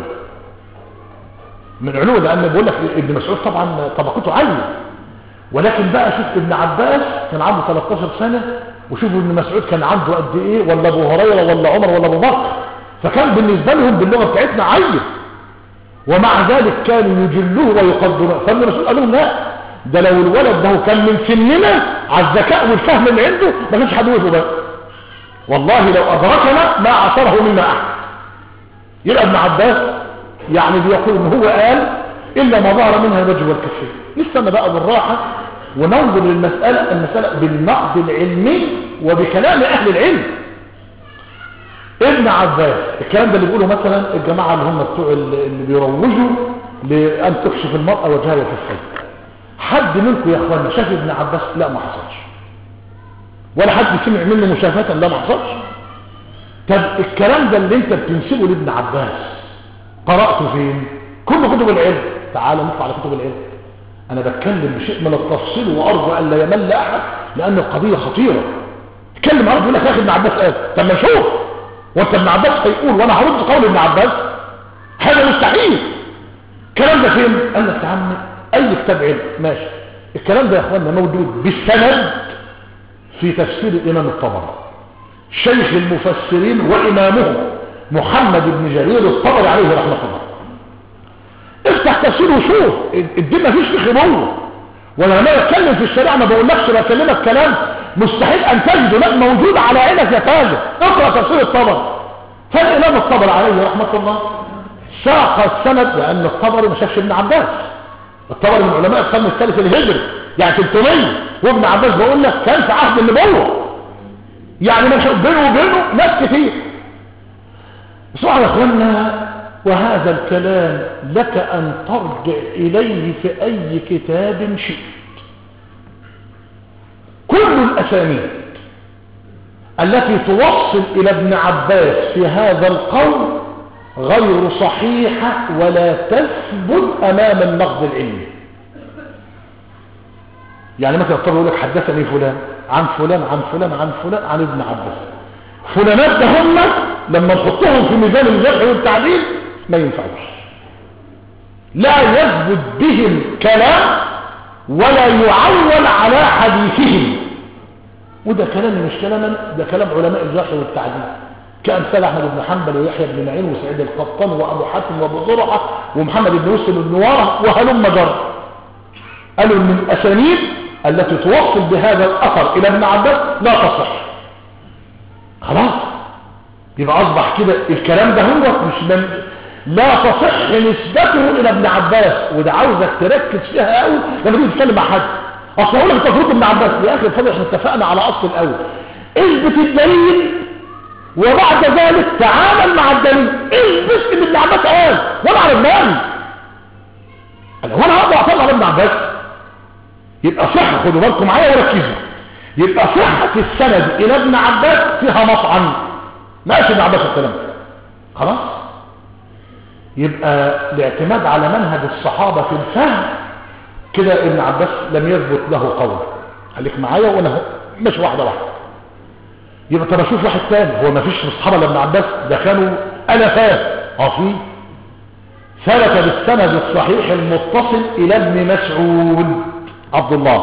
من علوه، لأن بقول لك ابن مسعود طبعا طبقته عالية، ولكن بقى شوف ابن عباس كان عنده 13 سنة وشوف ابن مسعود كان عنده قد ايه، ولا ابو هريرة ولا عمر ولا ابو بكر، فكان بالنسبة لهم باللغة بتاعتنا عيل، ومع ذلك كانوا يجلوه ويقدروه. فابن مسعود قال لهم لا، ده لو الولد ده كان من سننا على الذكاء والفهم اللي عنده ما كانش حد وقف بقى، والله لو أدركنا ما عصره منا أحد. يبقى ابن عباس يعني بيقول ان هو قال إلا ما ظهر منها الوجه والكفين. نستنى بقى بالراحة وننظر المسألة بالنقد العلمي وبكلام أهل العلم. ابن عباس الكلام ده اللي بيقوله مثلا الجماعة اللي هم بتوع اللي بيروجوا لأن تكشف المرأة وجهها وكفيها، حد منكم يا اخوانا شاف ابن عباس؟ لا ما حصلش. ولا حد سمع منه مشافهة؟ لا ما حصلش. طب الكلام ده اللي انت بتنسبه لابن عباس قرأته فين؟ كل كتب العلم. تعال نطلع على كتب العلم. انا بتكلم بشيء من التفصيل وارجو ان لا يمل احد لان القضية خطيرة. اتكلم عرض يقول لك يا اخي ابن عباس قال، طب ما شوف وانت ابن عباس هيقول وانا هرد قول ابن عباس؟ هذا مستحيل. الكلام ده فين؟ قال لك يا عم اي كتاب علم ماشي. الكلام ده يا اخوانا موجود بالسند في تفسير الامام الطبري شيخ المفسرين وامامه محمد بن جرير الطبري عليه رحمه الله. افتح تفسيره وشوف الدين ما فيش فيه خبوه. وانا لما اتكلم في الشريعه ما بقولكش بكلمك كلام مستحيل ان تجده، لا موجود على عينك يا تاجر. اقرا تفسير الطبري. فالامام الطبري عليه رحمه الله ساق السند لان الطبري ما شافش ابن عباس. الطبري من علماء القرن الثالث الهجري يعني 300، وابن عباس بقول لك كان في عهد النبوه، يعني من بينه وبينه ناس كتير. اسمعوا يا اخوانا، وهذا الكلام لك ان ترجع اليه في اي كتاب شئت. كل الاسانيد التي توصل الى ابن عباس في هذا القول غير صحيحة ولا تثبت امام النقد العلمي. يعني مثلا الطبري يقول لك حدثني فلان عن فلان عن فلان عن فلان عن ابن عباس. فلانات ده هم لما نحطهم في ميزان الجرح والتعديل ما ينفعوش، لا يثبت بهم كلام ولا يعول على حديثهم. وده كلام مش كلام، ده كلام علماء الجرح والتعديل كأمثال أحمد بن حنبل ويحيى بن معين وسعيد القطان وأبو حاتم وأبو زرعة ومحمد بن مسلم بن نوارة وهلم جر. قالوا من الأسانيد التي توصل بهذا الأثر إلى ابن عباس لا تصح. خلاص يبقى أصبح كده الكلام ده هو مش من لا تصح نسبته إلى ابن عباس. وده عاوزك تركز فيها قوي لما تيجي تتكلم مع حد. أصل أقول لك تفرق ابن عباس يا أخي الفضل، احنا اتفقنا على أصل الأول. اثبت الدليل وبعد ذلك تعامل مع الدليل. ايه بس اللي ابن عباس قال وانا على دماغي وانا هقدر اطلع على ابن عباس؟ يبقى صحة، خدوا بالكم معايا وركزوا، يبقى صحة السند الى ابن عباس فيها مطعن، ماشي ابن عباس الكلام خلاص. يبقى الاعتماد على منهج الصحابة في الفهم كده ابن عباس لم يثبت له قول. خليك معايا وانا مش واحدة واحدة. يبقى طب اشوف واحد ثاني، هو ما فيش الصحابة لابن عباس ده كانوا الافات، في ثبت بالسند الصحيح المتصل الى ابن مسعود عبد الله.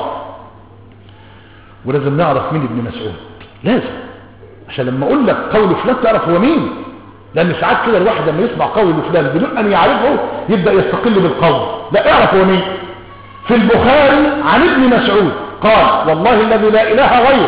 ولازم نعرف مين ابن مسعود، لازم، عشان لما اقول لك قول فلان تعرف هو مين. لان ساعات كده الواحد لما يسمع قول فلان بدون ان يعرفه يبدا يستقل بالقول، لا اعرف هو مين. في البخاري عن ابن مسعود قال والله الذي لا اله غيره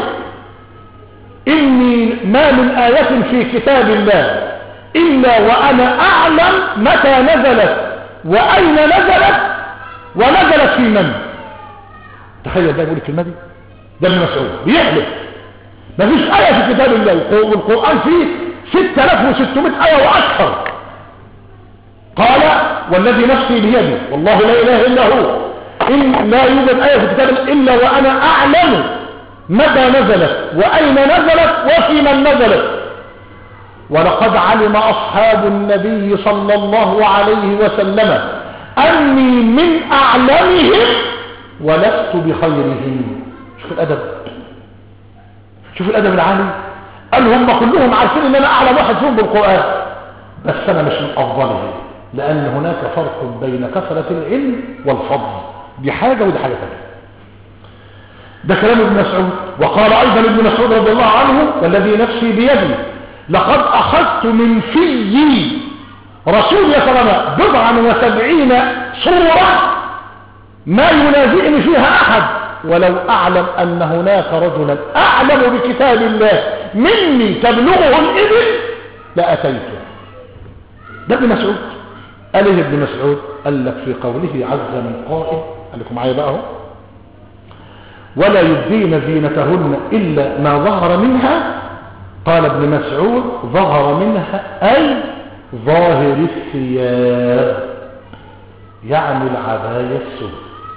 اني ما من آية في كتاب الله الا وانا اعلم متى نزلت واين نزلت ونزلت في من. تخيل بقى يقول الكلمه دي، ده ابن مسعود بيحلف ما فيش آية في كتاب الله، والقرآن فيه 6600 آية واكثر. قال والذي نفسي بيده والله لا اله الا هو إن لا يوجد آية في كتاب الله إلا وأنا أعلم متى نزلت وأين نزلت وفي من نزلت. ولقد علم أصحاب النبي صلى الله عليه وسلم أني من أعلمهم ولست بخيرهم. شوف الأدب، شوف الأدب العالي. قال هم كلهم عارفين أن أنا أعلم واحد فيهم بالقرآن، بس أنا مش من أفضلهم، لأن هناك فرق بين كثرة العلم والفضل، دي حاجة ودي حاجة ثانية. ده كلام ابن مسعود. وقال أيضا ابن مسعود رضي الله عنه والذي نفسي بيدي لقد أخذت من في رسول الله صلى الله عليه وسلم 79 صورة ما ينازعني فيها أحد، ولو أعلم أن هناك رجلا أعلم بكتاب الله مني تبلغه الإبل لأتيته. ده ابن مسعود. قال ايه ابن مسعود؟ قال لك في قوله عز من قائل، قال لكم معايا بقى اهو، ولا يبدين زينتهن إلا ما ظهر منها. قال ابن مسعود ظهر منها أي ظاهر الثياب، يعني العباية السود.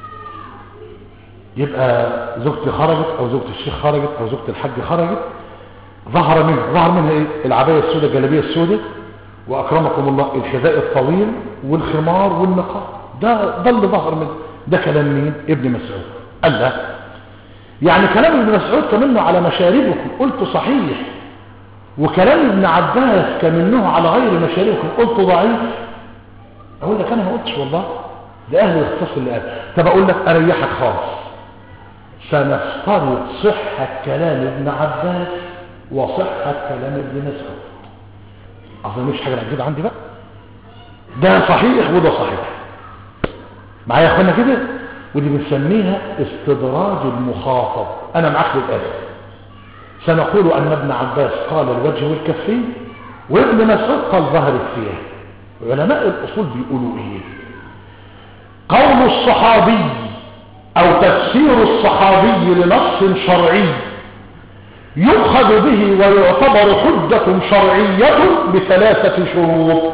يبقى زوجتي خرجت او زوجة الشيخ خرجت او زوجة الحاج خرجت، ظهر منها ايه؟ العباية السوداء، الجلابية السوداء، واكرمكم الله الحذاء الطويل والخمار والنقاب، ده اللي ظهر منه. ده كلام مين؟ ابن مسعود. قال لا، يعني كلام ابن مسعود كمنه على مشاربكم، قلت صحيح، وكلام ابن عباس كمنه على غير مشاربكم، قلت ضعيف. اقول لك انا ما قلتش والله، ده اهل الاختصاص اللي قال. طب اقول لك اريحك خالص، سنفترض صحة كلام ابن عباس وصحة كلام ابن مسعود. اظن مش حاجة جديدة عندي بقى، ده صحيح وده صحيح. معايا يا اخوانا كده؟ ودي بنسميها استدراج المخاطب. انا معاك للآخر. سنقول ان ابن عباس قال الوجه والكفين، وابن مسعود قال ظهر الثياب. علماء الاصول بيقولوا ايه؟ قول الصحابي او تفسير الصحابي لنص شرعي يؤخذ به ويعتبر حجة شرعية بثلاثة شروط.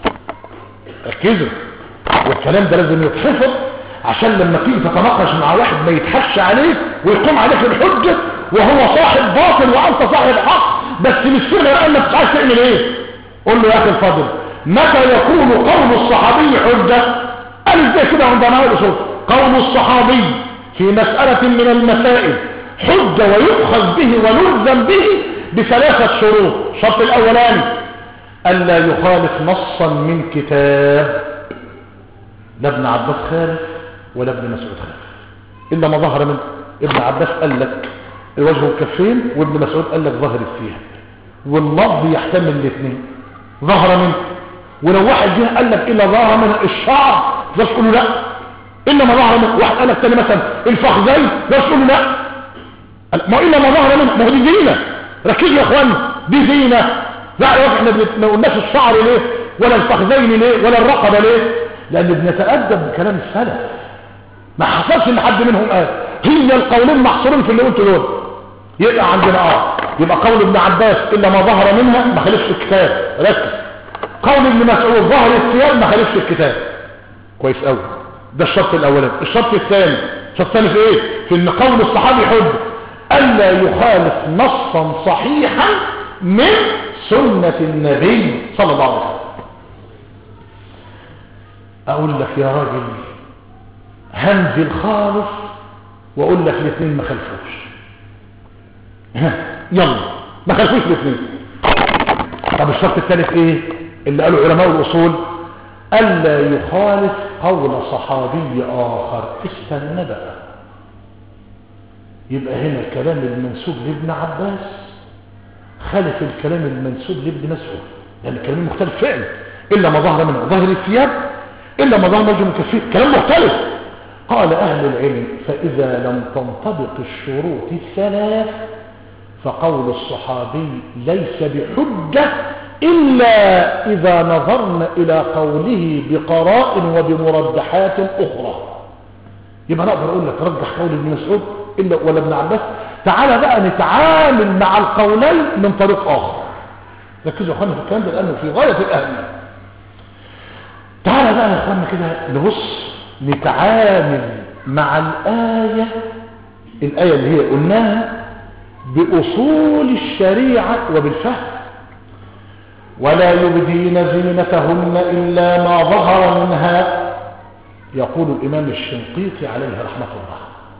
ركزوا، والكلام ده لازم يتحفظ عشان لما تيجي تتناقش مع واحد ما يتحش عليك ويقوم عليك الحجة وهو صاحب باطل وانت صاحب حق، بس للسنة انك مش عايز تعمل ايه؟ قول له يا اخي الفاضل، متى يكون قول الصحابي حجة؟ قال ازاي كده عند علماء الاصول؟ قول الصحابي في مسألة من المسائل حجة ويؤخذ به ونلزم به بثلاثة شروط. الشرط الاولاني الا يخالف نصا من كتاب، لا ابن عباس خالف ولا ابن مسعود خالف الا ما ظهر منه. ابن عباس قال لك الوجه والكفين، وابن مسعود قال لك ظهر الثياب، واللفظ يحتمل الاثنين. ظهر منه، ولو واحد جه قال لك الا ظهر منه الشعر ده تقول له لا، الا ما ظهر منه. واحد قال لك تاني مثلا الفخذين ده تقول له لا، ما الا ما ظهر منه. ما هو دي زينه، ركزوا يا اخوان، دي زينه. لا احنا ما قلناش الشعر ليه ولا الفخذين ليه ولا الرقبه ليه؟ لان بنتادب بكلام السلف. ما حصلش ان حد منهم قال، هي القولين محصورين في اللي قلته دول. يبقى عندنا يبقى قول ابن عباس إلا ما ظهر منها ما خالفش الكتاب، ركز. قول ابن مسعود ظهر الثياب ما خالفش الكتاب، كويس قوي. ده الشرط الاولاني. الشرط الثاني في ايه؟ في ان قول الصحابي حجه، الا يخالف نصا صحيحا من سنة النبي صلى الله عليه وسلم. اقول لك يا راجل هنزل خالص واقول لك الاثنين ما خلفوش، يلا ما خلفوش الاثنين. طب الشرط الثالث ايه اللي قالوا علماء الاصول؟ الا يخالف قول صحابي اخر. استنى بقى، يبقى هنا الكلام المنسوب لابن عباس خالف الكلام المنسوب لابن مسعود، لان يعني الكلام مختلف فعلا. الا ما ظهر منه ظاهر الثياب، الا ما ظهر منه كثير، كلام مختلف. قال اهل العلم فاذا لم تنطبق الشروط الثلاث فقول الصحابي ليس بحجة إلا إذا نظرنا إلى قوله بقرائن وبمرجحات أخرى. يبقى نقدر أقول لك رجح قول ابن مسعود إلا ولا ابن عباس. تعالى بقى نتعامل مع القولين من طريق آخر. ركزوا يا أخوانا في الكلام ده لأنه في غاية الأهمية. تعالى بقى يا أخوانا كده نبص نتعامل مع الآية اللي هي قلناها بأصول الشريعة وبالفهم. ولا يبدين زينتهن إلا ما ظهر منها. يقول الإمام الشنقيطي عليه رحمة الله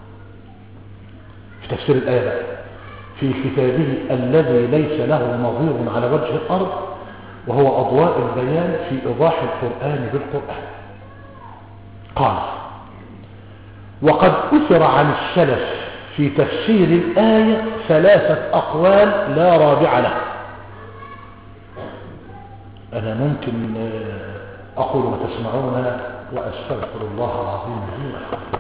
في تفسير الآية بقى في كتابه الذي ليس له نظير على وجه الأرض، وهو أضواء البيان في إيضاح القرآن بالقرآن. قال: وقد أثر عن السلف في تفسير الآية 3 أقوال لا رابع له. أنا ممكن أقول ما تسمعون وأستغفر الله العظيم لي ولكم.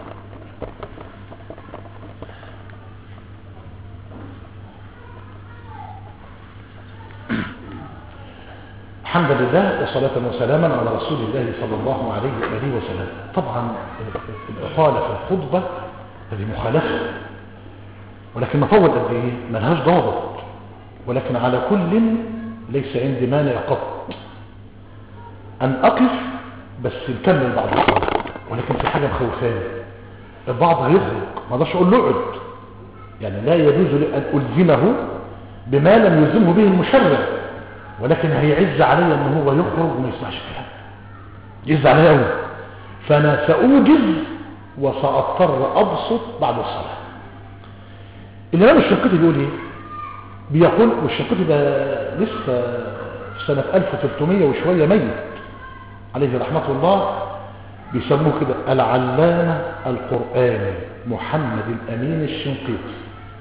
الحمد لله وصلاة وسلاما على رسول الله صلى الله عليه وآله وسلم. طبعا الإطالة في الخطبة هذه مخالفة، ولكن نطول قد ايه ملهاش ضابط، ولكن على كل ليس عندي مانع قط ان اقف بس نكمل بعض الصلاة. ولكن في حاجة مخوفاني، البعض هيخرج ما اقدرش اقول له اقعد، يعني لا يجوز لي ان الزمه بما لم يلزمه به المشرع، ولكن هيعز علي ان هو يخرج وما يسمعش كلام، يعز علي قوي. فانا سأوجز وسأضطر ابسط بعد الصلاة. الإمام الشنقيطي بيقول ايه؟ بيقول، والشنقيطي ده لسه في سنة 1300 وشوية ميت عليه رحمة الله، بيسموه كده العلامة القرآني محمد الأمين الشنقيطي.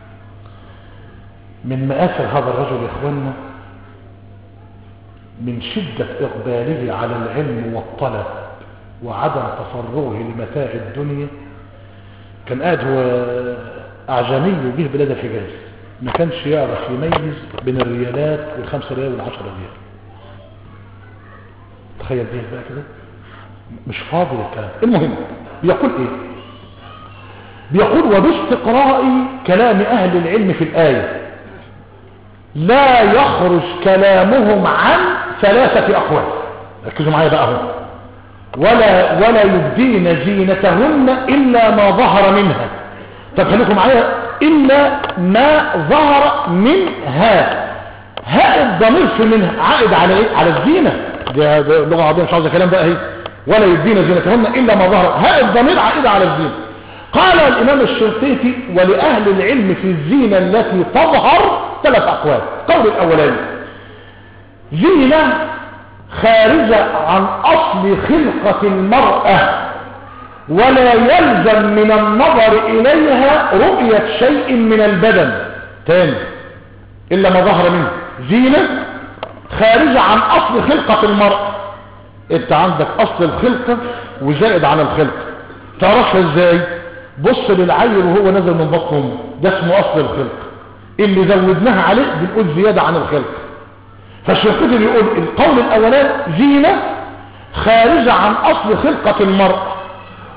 من مآثر هذا الرجل يا إخواننا من شدة إقباله على العلم والطلب وعدم تفرغه لمتاع الدنيا، كان قاعد هو أعجمي وجه بلاد الحجاز، ما كانش يعرف يميز بين الريالات وال5 ريال وال10 ريال. تخيل بيه بقى كده، مش فاضي الكلام. المهم بيقول ايه؟ بيقول: وباستقراء كلام أهل العلم في الآية لا يخرج كلامهم عن 3 أقوال. ركزوا معايا بقى هم. ولا يبدين زينتهن إلا ما ظهر منها. طب خليكم معايا، إلا ما ظهر منها. هاء الضمير في منها عائد على ايه؟ على الزينة. ده اللغة العربية مش عاوزة كلام بقى اهي. ولا يبدين زينتهن إلا ما ظهر. هاء الضمير عائد على الزينة. قال الإمام الشنقيطي: ولأهل العلم في الزينة التي تظهر 3 أقوال. قول الأولاني: زينة خارجة عن أصل خلقة المرأة ولا يلزم من النظر إليها رؤية شيء من البدن. تاني، إلا ما ظهر منه. زينة خارجة عن أصل خلقة المرأة. انت عندك أصل الخلقة وزائد عن الخلقة، تعرفها ازاي؟ بص للعيل وهو نزل من بطنه، ده اسمه أصل الخلقة. اللي زودناها عليه بنقول زيادة عن الخلقة. فالشنقيطي بيقول القول الأولاني زينة خارجة عن أصل خلقة المرأة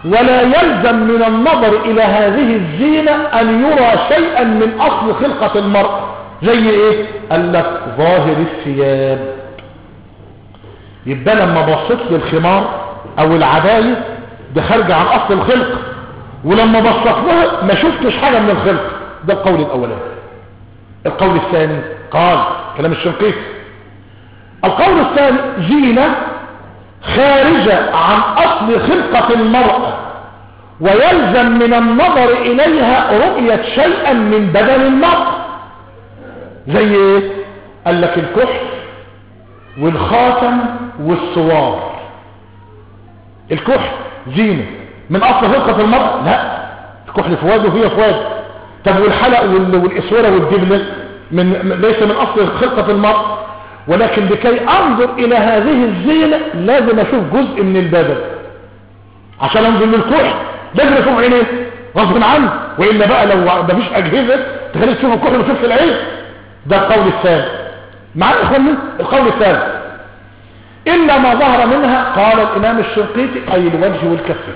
ولا يلزم من النظر إلى هذه الزينة أن يرى شيئا من أصل خلقة المرء. زي إيه؟ قال لك ظاهر الثياب. يبقى لما بصيت للخمار أو العباية ده خارجة عن أصل الخلق، ولما بصيت لها ما شفتش حاجة من الخلق. ده القول الأولاني. القول الثاني قال كلام الشنقيطي، القول الثاني زينة خارجة عن أصل خلقة المرأة ويلزم من النظر إليها رؤية شيئا من بدن المرأة. زي ايه؟ قال لك الكحل والخاتم والصوار. الكحل زينة من أصل خلقة المرأة؟ لا، الكحل فواد وهي فواد. طب والحلق والإسورة والدبلة ليس من أصل خلقة المرأة، ولكن لكي أنظر إلى هذه الزينة لازم أشوف جزء من البدن. عشان أنظر للكحل لازم أشوف عينيه غصب عنه، وإلا بقى لو مفيش أجهزة تخليك تشوف الكحل وتشوف العين. ده القول الثاني. معايا يا إخواني؟ القول الثالث إلا ما ظهر منها قال الإمام الشنقيطي أي الوجه والكفين.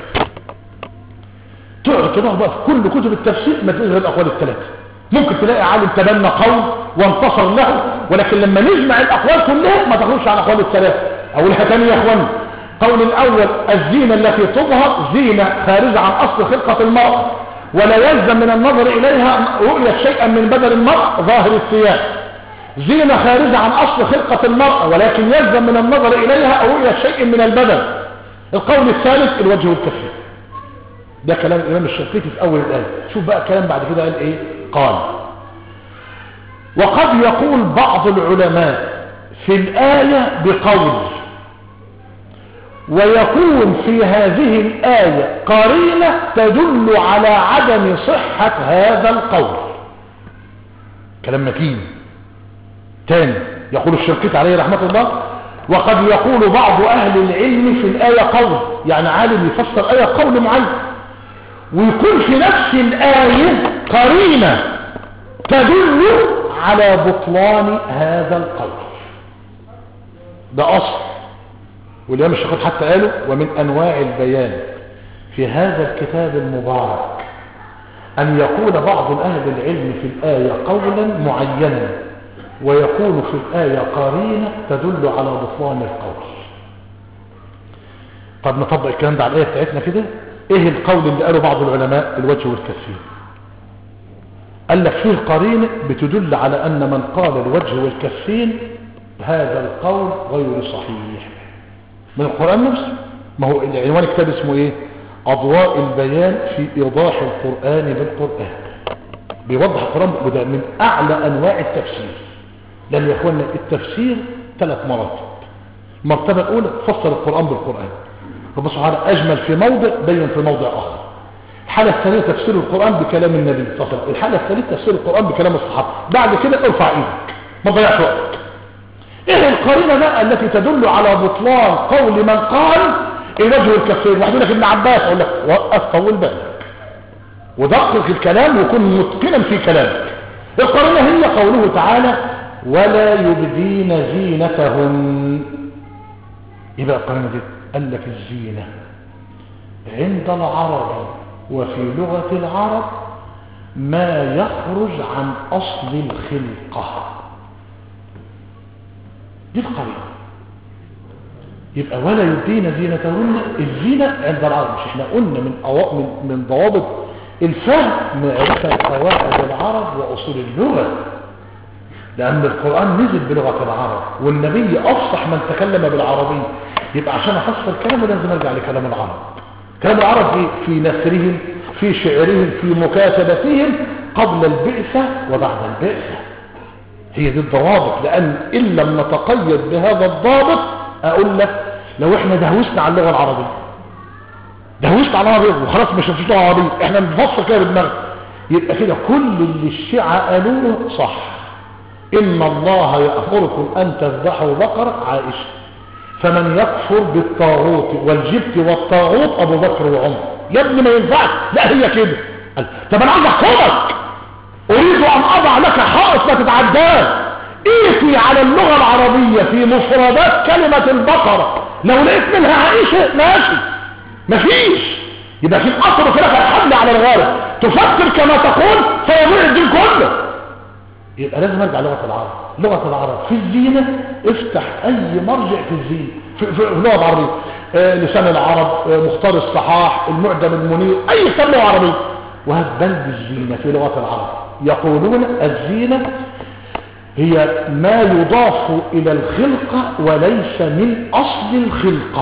تقعد تدور بقى في كل كتب التفسير ما تلاقيش غير الأقوال الثلاثة. ممكن تلاقي عالم تبنى قول وانتصر له، ولكن لما نجمع الأقوال كلها ما تخرجش عن الأقوال الثلاثة. أولها تاني يا إخواني، قول الأول الزينة التي تظهر زينة خارجة عن أصل خلقة المرأة ولا يلزم من النظر إليها رؤية شيئا من بدن المرأة ظاهر الثياب. زينة خارجة عن أصل خلقة المرأة ولكن يلزم من النظر إليها رؤية شيء من البدن. القول الثالث الوجه والكفين. ده كلام الإمام الشنقيطي في أول الآية. شوف بقى الكلام بعد كده قال إيه؟ قال وقد يقول بعض العلماء في الآية بقول ويكون في هذه الآية قرينة تدل على عدم صحة هذا القول. كلام متين. تاني يقول الشنقيطي عليه رحمة الله وقد يقول بعض أهل العلم في الآية قول، يعني عالم يفسر آية قول معين ويكون في نفس الآية قرينة تدل على بطلان هذا القول. ده أصل. والإمام الشنقيطي حتى قالوا ومن أنواع البيان في هذا الكتاب المبارك أن يقول بعض أهل العلم في الآية قولا معينا ويكون في الآية قرينة تدل على بطلان القول. طب نطبق الكلام ده على الآية بتاعتنا كده. ايه القول اللي قاله بعض العلماء الوجه والكفين؟ قال لك فيه قرينة بتدل على أن من قال الوجه والكفين هذا القول غير صحيح من القرآن نفسه. ما هو العنوان الكتاب اسمه ايه؟ أضواء البيان في إيضاح القرآن بالقرآن. بيوضح القرآن وده من أعلى أنواع التفسير. لأن يا إخوانا التفسير 3 مراتب. المرتبة الأولى فسر القرآن بالقرآن، ربنا سبحانه أجمل في موضع بين في موضع آخر. الحالة الثانية تفسير القرآن بكلام النبي صلى الله عليه وسلم. الحالة الثالثة تفسير القرآن بكلام الصحابة. بعد كده ارفع ايدك ما تضيعش وقتك. ايه القرينة بقى التي تدل على بطلان قول من قال الوجه والكفين؟ واحد يقول لك ابن عباس، اقول لك وقف طول بالك ودقق الكلام وكن متقنا في كلامك. القرينة هي قوله تعالى ولا يبدين زينتهن. يبقى القرينة دي قال لك الزينة عند العرب وفي لغة العرب ما يخرج عن أصل الخلقة. دي القرينة. يبقى ولا يبدين زينتهن. الزينة عند العرب مش احنا قلنا من ضوابط الفهم معرفة قواعد العرب وأصول اللغة، لأن القرآن نزل بلغة العرب والنبي أفصح من تكلم بالعربية. يبقى عشان أفسر كلامه لازم أرجع لكلام العرب. كلام العرب في نثرهم في شعرهم في مكاتبتهم قبل البعثة وبعد البعثة. هي دي الضوابط. لأن إن لم نتقيد بهذا الضابط أقول لك لو إحنا دهوسنا على اللغة العربية دهوسنا على العربية وخلاص مش هنفسر لغة عربية إحنا بنفسر كده بدماغنا، يبقى كده كل اللي الشيعة قالوه صح. إن الله يأمركم أن تذبحوا بقرة عائشة فمن يكفر بالطاغوت والجبت والطاغوت أبو بكر وعمر. يا ابني ما ينفعش. لا هي كده. طب أنا عايز أحكمك، أريد أن أضع لك حائط ما تتعداه. إيتي على اللغة العربية في مفردات كلمة البقرة لو لقيت منها عائشة ماشي، مفيش. يبقى في الأصل كده الحمل على الغالب، تفكر كما تقول فيضيع الدين كله. يبقى لازم ارجع لغة العرب. لغة العرب في الزينة، افتح اي مرجع في الزينة في اللغة العربية، لسان العرب، مختار الصحاح، المعجم المنير، اي كتاب لغة عربية، وهات بند الزينة في لغة العرب. يقولون الزينة هي ما يضاف الى الخلقة وليس من اصل الخلقة.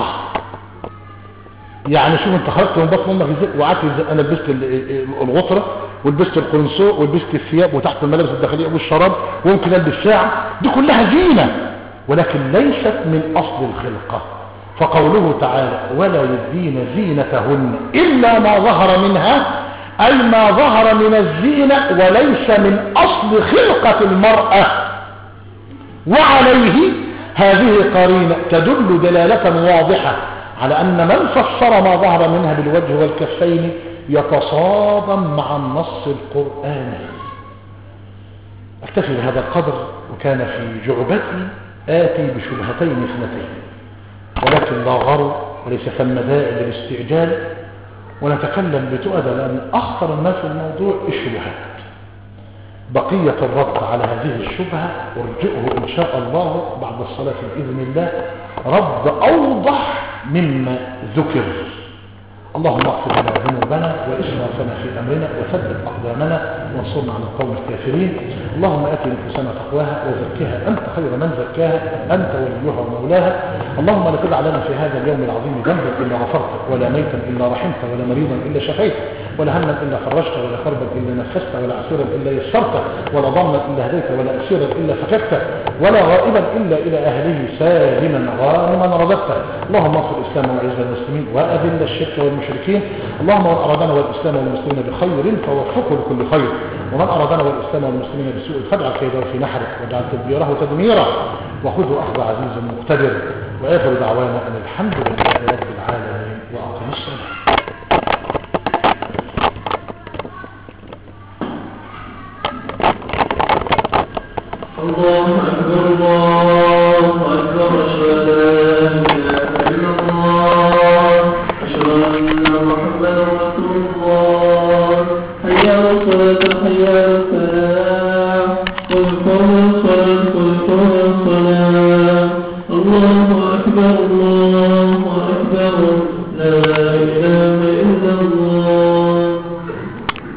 يعني شوف انت خرجت من بطن امك ازاي وقعدت ازاي. انا لبست الغطره ولبست القنصو ولبست الثياب وتحت الملابس الداخليه والشراب وممكن البس ساعه، دي كلها زينه ولكن ليست من اصل الخلقه. فقوله تعالى ولا يبدين زينتهن الا ما ظهر منها، اي ما ظهر من الزينه وليس من اصل خلقه المراه. وعليه هذه قرينه تدل دلاله واضحه على أن من فسر ما ظهر منها بالوجه والكفين يتصادم مع النص القرآني. أكتفي بهذا القدر، وكان في جعبتي آتي بشبهتين اثنتين، ولكن لا غرو وليس ثم داعي للاستعجال، ونتكلم بتؤدى لأن أخطر الناس في الموضوع الشبهات. بقية الرد على هذه الشبهة ارجئه إن شاء الله بعد الصلاة بإذن الله رد أوضح مما ذكر. اللهم اغفر لنا ذنوبنا وإسرافنا في أمرنا وثبت أقدامنا وانصرنا على القوم الكافرين. اللهم آت نفوسنا تقواها وزكها أنت خير من زكاها أنت وليها ومولاها. اللهم لا تدع لنا في هذا اليوم العظيم ذنبا إلا غفرته، ولا ميتا إلا رحمته، ولا مريضا إلا شفيته، ولا هما إلا فرجته، ولا كربا إلا نفسته، ولا عسيرا إلا يسرته، ولا ضالا إلا هديته، ولا أسيرا إلا فككته، ولا غائبا إلا إلى أهله سالما غانما رددته. اللهم اغفر الإسلام وعز المسلمين وأذل الشرك والمشركين. اللهم من أرادنا والإسلام والمسلمين بخير فوفقه لكل خير، ومن أرادنا والإسلام والمسلمين بسوء فاجعل كيده في نحره واجعل تدبيره تدميرا، وخذه أخذ عزيز مقتدر. وآخر دعوانا أن الحمد لله رب العالمين وأقم الصلاة. الله أكبر الله أكبر، أشهد أن لا إله إلا الله، أشهد أن محمدا رسول الله. حي على الصلاة حي على الفلاح، قل قوم الصلاة قل قوم الصلاة. الله أكبر الله